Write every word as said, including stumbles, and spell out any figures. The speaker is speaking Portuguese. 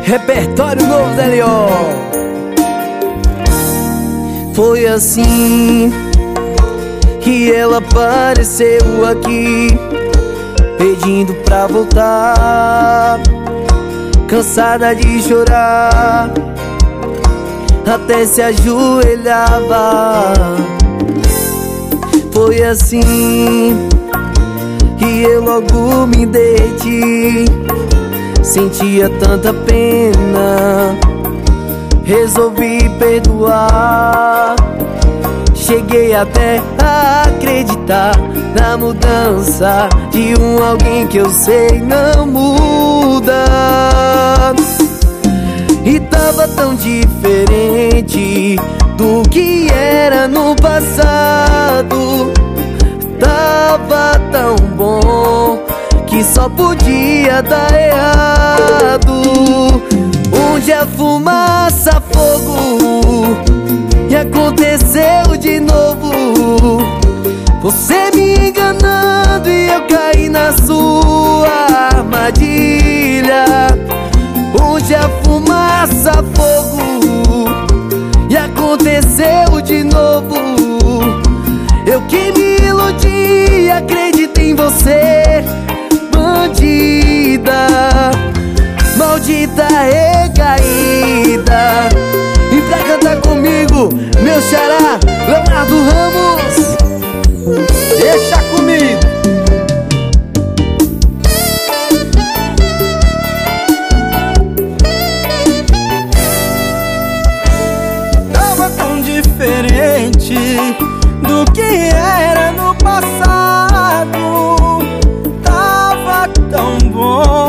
Repertório novo da Leon. Foi assim que ela apareceu aqui, pedindo pra voltar, cansada de chorar, até se ajoelhava. Foi assim que eu logo me derreti, sentia tanta pena, resolvi perdoar. Cheguei até a acreditar na mudança de um alguém que eu sei não muda. E tava tão diferente do que era no passado. Tava tão bom que só podia dar errado. Onde a fumaça, fogo, e aconteceu de novo. Você me enganando e eu caí na sua armadilha. Onde a fumaça, fogo, e aconteceu de novo. Eu que me iludi, acreditei em você, bandida, maldita recaída. E pra cantar comigo, meu xará, Leonardo Ramos, deixa comigo. Tava tão diferente do que era no passado. Tava tão bom